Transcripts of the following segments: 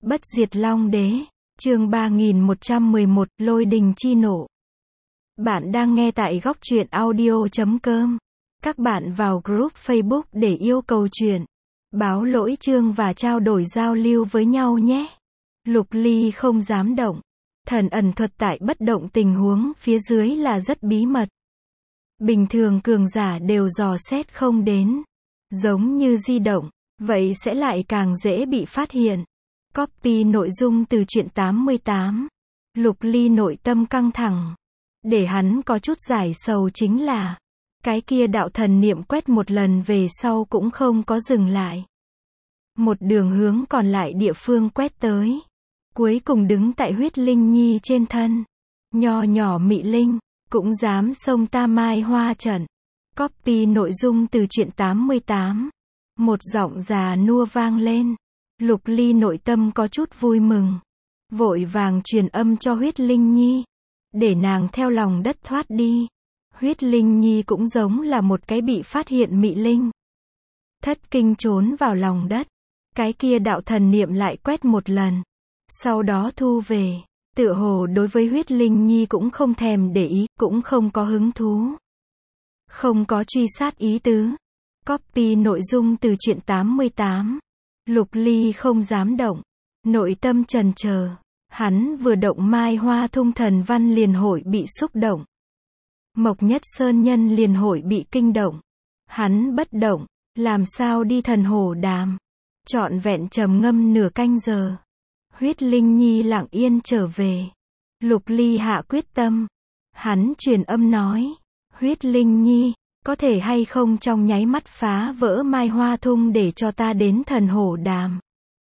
Bất diệt Long Đế, chương 3111, Lôi đình chi nộ. Bạn đang nghe tại góc truyện audio.com. Các bạn vào group Facebook để yêu cầu truyện, báo lỗi chương và trao đổi giao lưu với nhau nhé. Lục Ly không dám động. Thần ẩn thuật tại bất động tình huống phía dưới là rất bí mật. Bình thường cường giả đều dò xét không đến. Giống như di động, vậy sẽ lại càng dễ bị phát hiện. Copy nội dung từ truyện 88. Lục Ly nội tâm căng thẳng. Để hắn có chút giải sầu chính là, cái kia đạo thần niệm quét một lần về sau cũng không có dừng lại. Một đường hướng còn lại địa phương quét tới. Cuối cùng đứng tại huyết linh nhi trên thân. Nho nhỏ mị linh, cũng dám xông ta mai hoa trận. Copy nội dung từ truyện 88. Một giọng già nua vang lên. Lục Ly nội tâm có chút vui mừng. Vội vàng truyền âm cho huyết linh nhi. Để nàng theo lòng đất thoát đi. Huyết linh nhi cũng giống là một cái bị phát hiện mị linh. Thất kinh trốn vào lòng đất. Cái kia đạo thần niệm lại quét một lần. Sau đó thu về. Tựa hồ đối với huyết linh nhi cũng không thèm để ý, cũng không có hứng thú. Không có truy sát ý tứ. Copy nội dung từ truyện 88. Lục Ly không dám động. Nội tâm chần chờ. Hắn vừa động mai hoa thung thần văn liền hội bị xúc động. Mộc Nhất Sơn Nhân liền hội bị kinh động. Hắn bất động, làm sao đi thần hổ đàm. Trọn vẹn trầm ngâm nửa canh giờ. Huyết linh nhi lặng yên trở về. Lục Ly hạ quyết tâm. Hắn truyền âm nói. Huyết linh nhi, có thể hay không trong nháy mắt phá vỡ mai hoa thung để cho ta đến thần hổ đàm.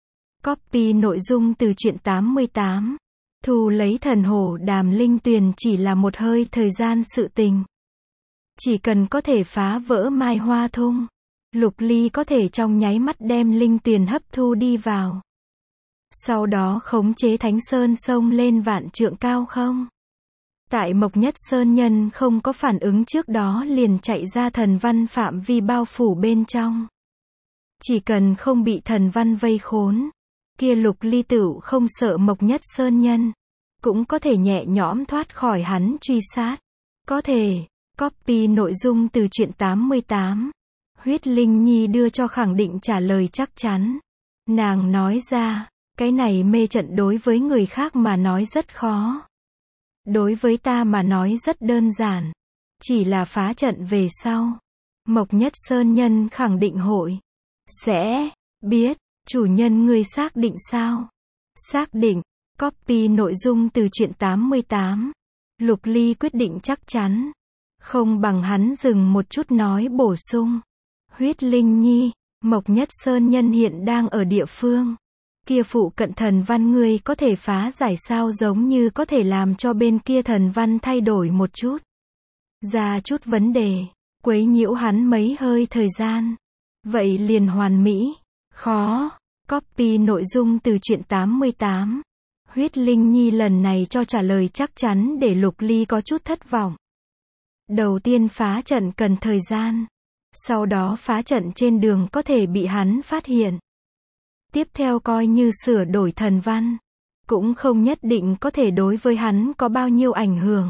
Copy nội dung từ truyện 88. Thu lấy thần hổ đàm linh tuyền chỉ là một hơi thời gian sự tình. Chỉ cần có thể phá vỡ mai hoa thung, Lục Ly có thể trong nháy mắt đem linh tuyền hấp thu đi vào. Sau đó khống chế Thánh Sơn sông lên vạn trượng cao không. Tại Mộc Nhất Sơn Nhân không có phản ứng trước đó liền chạy ra thần văn phạm vi bao phủ bên trong. Chỉ cần không bị thần văn vây khốn, kia Lục Ly tựu không sợ Mộc Nhất Sơn Nhân, cũng có thể nhẹ nhõm thoát khỏi hắn truy sát. Có thể. Copy nội dung từ truyện 88. Huyết linh nhi đưa cho khẳng định trả lời chắc chắn. Nàng nói ra, cái này mê trận đối với người khác mà nói rất khó. Đối với ta mà nói rất đơn giản. Chỉ là phá trận về sau, Mộc Nhất Sơn Nhân khẳng định hội sẽ biết. Chủ nhân ngươi xác định sao? Xác định. Copy nội dung từ truyện 88. Lục Ly quyết định chắc chắn. Không bằng hắn dừng một chút nói bổ sung. Huyết linh nhi, Mộc Nhất Sơn Nhân hiện đang ở địa phương. Kia phụ cận thần văn ngươi có thể phá giải sao, giống như có thể làm cho bên kia thần văn thay đổi một chút. Ra chút vấn đề, quấy nhiễu hắn mấy hơi thời gian. Vậy liền hoàn mỹ. Khó. Copy nội dung từ truyện 88. Huyết linh nhi lần này cho trả lời chắc chắn để Lục Ly có chút thất vọng. Đầu tiên phá trận cần thời gian. Sau đó phá trận trên đường có thể bị hắn phát hiện. Tiếp theo coi như sửa đổi thần văn. Cũng không nhất định có thể đối với hắn có bao nhiêu ảnh hưởng.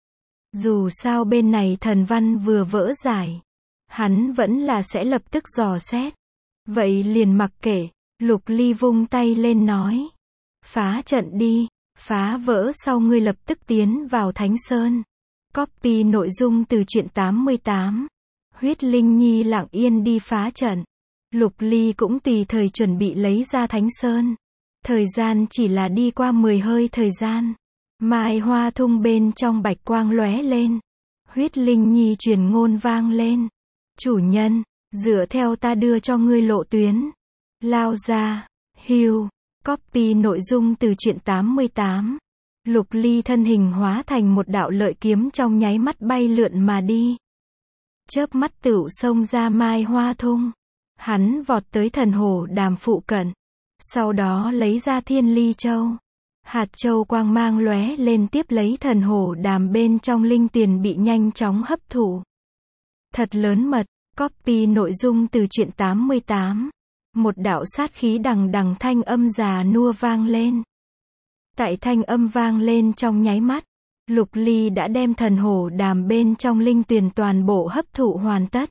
Dù sao bên này thần văn vừa vỡ giải, hắn vẫn là sẽ lập tức dò xét. Vậy liền mặc kệ. Lục Ly vung tay lên nói. Phá trận đi. Phá vỡ sau ngươi lập tức tiến vào Thánh Sơn. Copy nội dung từ truyện 88. Huyết linh nhi lặng yên đi phá trận. Lục Ly cũng tùy thời chuẩn bị lấy ra Thánh Sơn. Thời gian chỉ là đi qua 10 hơi thời gian. Mai hoa thung bên trong bạch quang lóe lên. Huyết linh nhi truyền ngôn vang lên. Chủ nhân, dựa theo ta đưa cho ngươi lộ tuyến. Lao ra. Hưu. Copy nội dung từ truyện 88. Lục Ly thân hình hóa thành một đạo lợi kiếm trong nháy mắt bay lượn mà đi. Chớp mắt tựu xông ra mai hoa thung. Hắn vọt tới thần hổ đàm phụ cận. Sau đó lấy ra thiên ly châu. Hạt châu quang mang lóe lên tiếp lấy thần hổ đàm bên trong linh tiền bị nhanh chóng hấp thụ. Thật lớn mật. Copy nội dung từ truyện 88. Một đạo sát khí đằng đằng thanh âm già nua vang lên. Tại thanh âm vang lên trong nháy mắt, Lục Ly đã đem thần hổ đàm bên trong linh tuyền toàn bộ hấp thụ hoàn tất.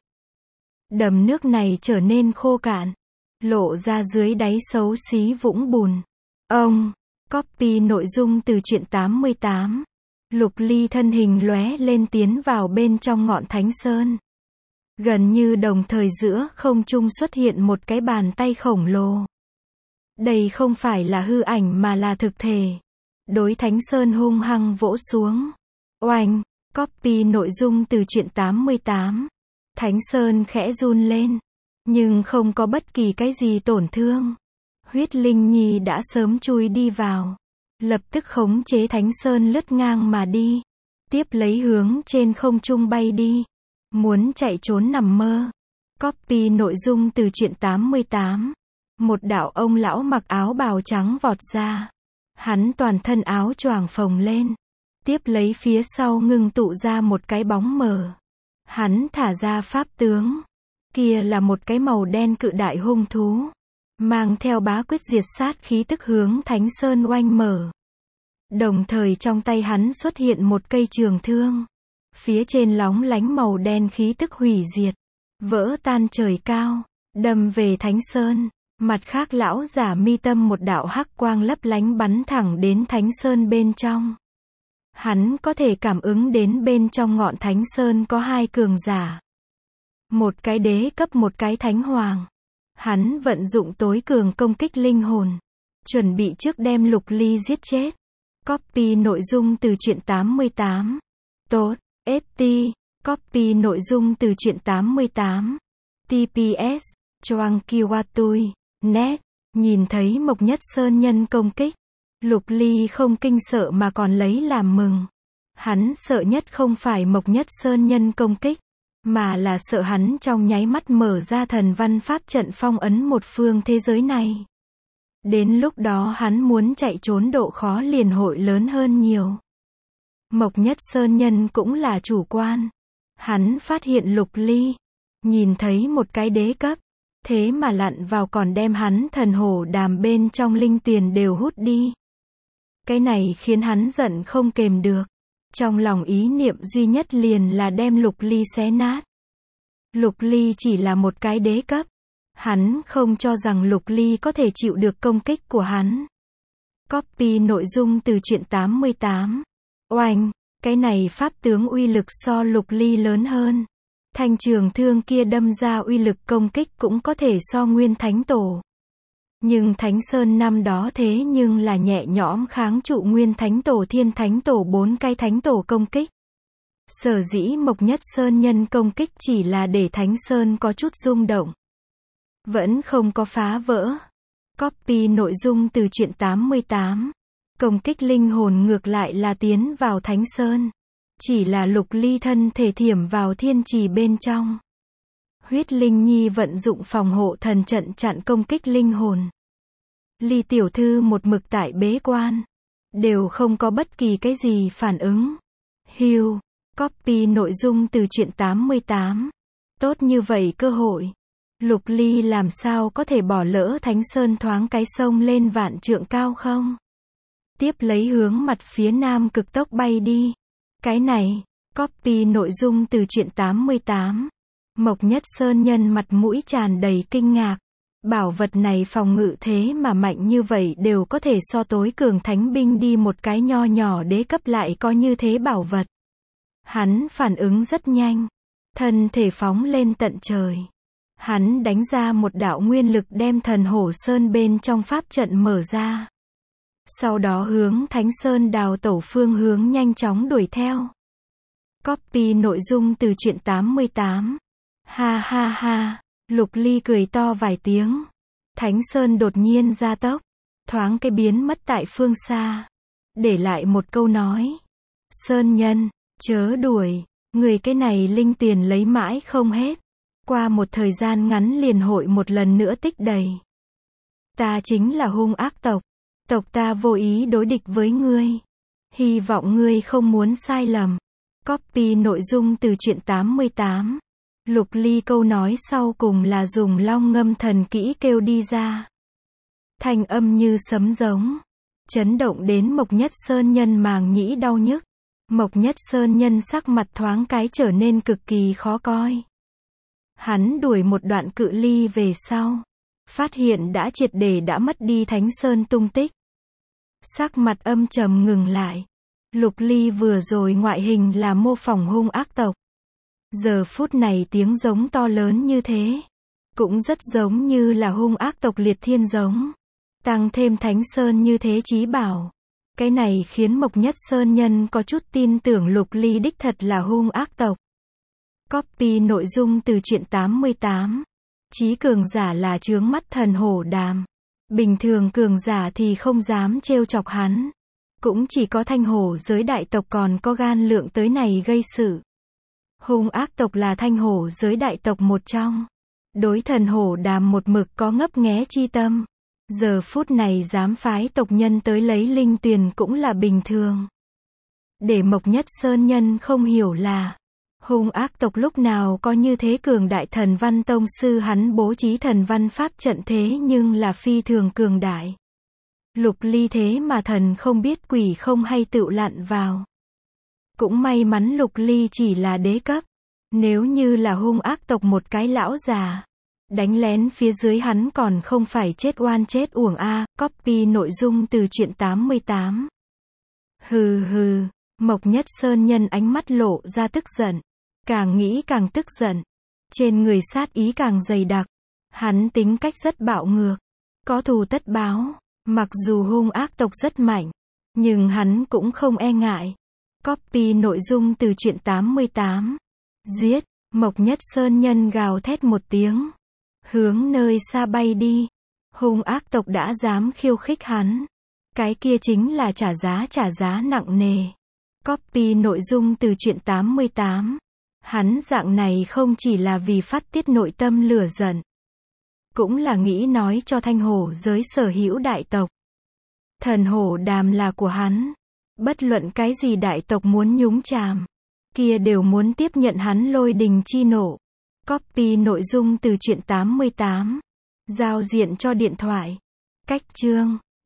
Đầm nước này trở nên khô cạn, lộ ra dưới đáy xấu xí vũng bùn. Ông, copy nội dung từ truyện 88. Lục Ly thân hình lóe lên tiến vào bên trong ngọn Thánh Sơn. Gần như đồng thời giữa không trung xuất hiện một cái bàn tay khổng lồ. Đây không phải là hư ảnh mà là thực thể. Đối Thánh Sơn hung hăng vỗ xuống. Oanh, copy nội dung từ truyện 88. Thánh Sơn khẽ run lên, nhưng không có bất kỳ cái gì tổn thương. Huyết Linh Nhi đã sớm chui đi vào, lập tức khống chế Thánh Sơn lướt ngang mà đi, tiếp lấy hướng trên không trung bay đi, muốn chạy trốn nằm mơ. Copy nội dung từ truyện 88. Một đạo ông lão mặc áo bào trắng vọt ra. Hắn toàn thân áo choàng phồng lên, tiếp lấy phía sau ngưng tụ ra một cái bóng mờ. Hắn thả ra pháp tướng. Kia là một cái màu đen cự đại hung thú, mang theo bá quyết diệt sát khí tức hướng Thánh Sơn oanh mở. Đồng thời trong tay hắn xuất hiện một cây trường thương. Phía trên lóng lánh màu đen khí tức hủy diệt, vỡ tan trời cao, đâm về Thánh Sơn. Mặt khác lão giả mi tâm một đạo hắc quang lấp lánh bắn thẳng đến Thánh Sơn bên trong. Hắn có thể cảm ứng đến bên trong ngọn Thánh Sơn có hai cường giả. Một cái đế cấp, một cái thánh hoàng. Hắn vận dụng tối cường công kích linh hồn, chuẩn bị trước đem Lục Ly giết chết. Copy nội dung từ truyện 88. Tốt, ST. Copy nội dung từ truyện 88. TPS. Choang Kiwatui. Net. Nhìn thấy Mộc Nhất Sơn Nhân công kích, Lục Ly không kinh sợ mà còn lấy làm mừng. Hắn sợ nhất không phải Mộc Nhất Sơn Nhân công kích, mà là sợ hắn trong nháy mắt mở ra thần văn pháp trận phong ấn một phương thế giới này. Đến lúc đó hắn muốn chạy trốn độ khó liền hội lớn hơn nhiều. Mộc Nhất Sơn Nhân cũng là chủ quan. Hắn phát hiện Lục Ly, nhìn thấy một cái đế cấp, thế mà lặn vào còn đem hắn thần hổ đàm bên trong linh tuyền đều hút đi. Cái này khiến hắn giận không kềm được. Trong lòng ý niệm duy nhất liền là đem Lục Ly xé nát. Lục Ly chỉ là một cái đế cấp. Hắn không cho rằng Lục Ly có thể chịu được công kích của hắn. Copy nội dung từ truyện 88. Oanh, cái này pháp tướng uy lực so Lục Ly lớn hơn. Thanh trường thương kia đâm ra uy lực công kích cũng có thể so Nguyên Thánh Tổ. Nhưng Thánh Sơn năm đó thế nhưng là nhẹ nhõm kháng trụ Nguyên Thánh Tổ, Thiên Thánh Tổ, 4 cái Thánh Tổ công kích. Sở dĩ Mộc Nhất Sơn Nhân công kích chỉ là để Thánh Sơn có chút rung động, vẫn không có phá vỡ. Copy nội dung từ truyện 88. Công kích linh hồn ngược lại là tiến vào Thánh Sơn. Chỉ là Lục Ly thân thể thiểm vào thiên trì bên trong. Huyết Linh Nhi vận dụng phòng hộ thần trận chặn công kích linh hồn. Ly tiểu thư một mực tại bế quan, đều không có bất kỳ cái gì phản ứng. Hưu, copy nội dung từ truyện 88. Tốt như vậy cơ hội, Lục Ly làm sao có thể bỏ lỡ Thánh Sơn thoáng cái sông lên vạn trượng cao không? Tiếp lấy hướng mặt phía nam cực tốc bay đi. Cái này, copy nội dung từ truyện 88. Mộc Nhất Sơn Nhân mặt mũi tràn đầy kinh ngạc. Bảo vật này phòng ngự thế mà mạnh như vậy, đều có thể so tối cường thánh binh đi, một cái nho nhỏ đế cấp lại có như thế bảo vật. Hắn phản ứng rất nhanh, thân thể phóng lên tận trời. Hắn đánh ra một đạo nguyên lực đem thần hổ sơn bên trong pháp trận mở ra. Sau đó hướng Thánh Sơn đào tẩu phương hướng nhanh chóng đuổi theo. Copy nội dung từ truyện 88. Ha ha ha, Lục Ly cười to vài tiếng. Thánh Sơn đột nhiên gia tốc, thoáng cái biến mất tại phương xa, để lại một câu nói. Sơn Nhân, chớ đuổi, người cái này linh tiền lấy mãi không hết. Qua một thời gian ngắn liền hội một lần nữa tích đầy. Ta chính là hung ác tộc. Tộc ta vô ý đối địch với ngươi. Hy vọng ngươi không muốn sai lầm. Copy nội dung từ truyện 88. Lục Ly câu nói sau cùng là dùng long ngâm thần kỹ kêu đi ra. Thanh âm như sấm giống, chấn động đến Mộc Nhất Sơn Nhân màng nhĩ đau nhức. Mộc Nhất Sơn Nhân sắc mặt thoáng cái trở nên cực kỳ khó coi. Hắn đuổi một đoạn cự ly về sau, phát hiện đã triệt để đã mất đi Thánh Sơn tung tích. Sắc mặt âm trầm ngừng lại. Lục Ly vừa rồi ngoại hình là mô phỏng hung ác tộc. Giờ phút này tiếng giống to lớn như thế, cũng rất giống như là hung ác tộc liệt thiên giống. Tăng thêm Thánh Sơn như thế chí bảo. Cái này khiến Mộc Nhất Sơn Nhân có chút tin tưởng Lục Ly đích thật là hung ác tộc. Copy nội dung từ truyện 88. Chí cường giả là chướng mắt thần hổ đàm. Bình thường cường giả thì không dám trêu chọc hắn. Cũng chỉ có thanh hổ giới đại tộc còn có gan lượng tới này gây sự. Hung ác tộc là thanh hổ giới đại tộc một trong. Đối thần hổ đàm một mực có ngấp nghé chi tâm. Giờ phút này dám phái tộc nhân tới lấy linh tuyền cũng là bình thường. Để Mộc Nhất Sơn Nhân không hiểu là, hung ác tộc lúc nào có như thế cường đại thần văn tông sư hắn bố trí thần văn pháp trận thế nhưng là phi thường cường đại. Lục Ly thế mà thần không biết quỷ không hay tựu lặn vào. Cũng may mắn Lục Ly chỉ là đế cấp. Nếu như là hung ác tộc một cái lão già, đánh lén phía dưới hắn còn không phải chết oan chết uổng a. Copy nội dung từ truyện 88. Hừ hừ, Mộc Nhất Sơn Nhân ánh mắt lộ ra tức giận. Càng nghĩ càng tức giận. Trên người sát ý càng dày đặc. Hắn tính cách rất bạo ngược. Có thù tất báo. Mặc dù hung ác tộc rất mạnh, nhưng hắn cũng không e ngại. Copy nội dung từ truyện 88. Giết, Mộc Nhất Sơn Nhân gào thét một tiếng. Hướng nơi xa bay đi. Hung ác tộc đã dám khiêu khích hắn. Cái kia chính là trả giá nặng nề. Copy nội dung từ truyện 88. Hắn dạng này không chỉ là vì phát tiết nội tâm lửa giận, cũng là nghĩ nói cho thanh hổ giới sở hữu đại tộc. Thần hổ đàm là của hắn. Bất luận cái gì đại tộc muốn nhúng chàm, kia đều muốn tiếp nhận hắn lôi đình chi nộ. Copy nội dung từ truyện 88. Giao diện cho điện thoại. Cách chương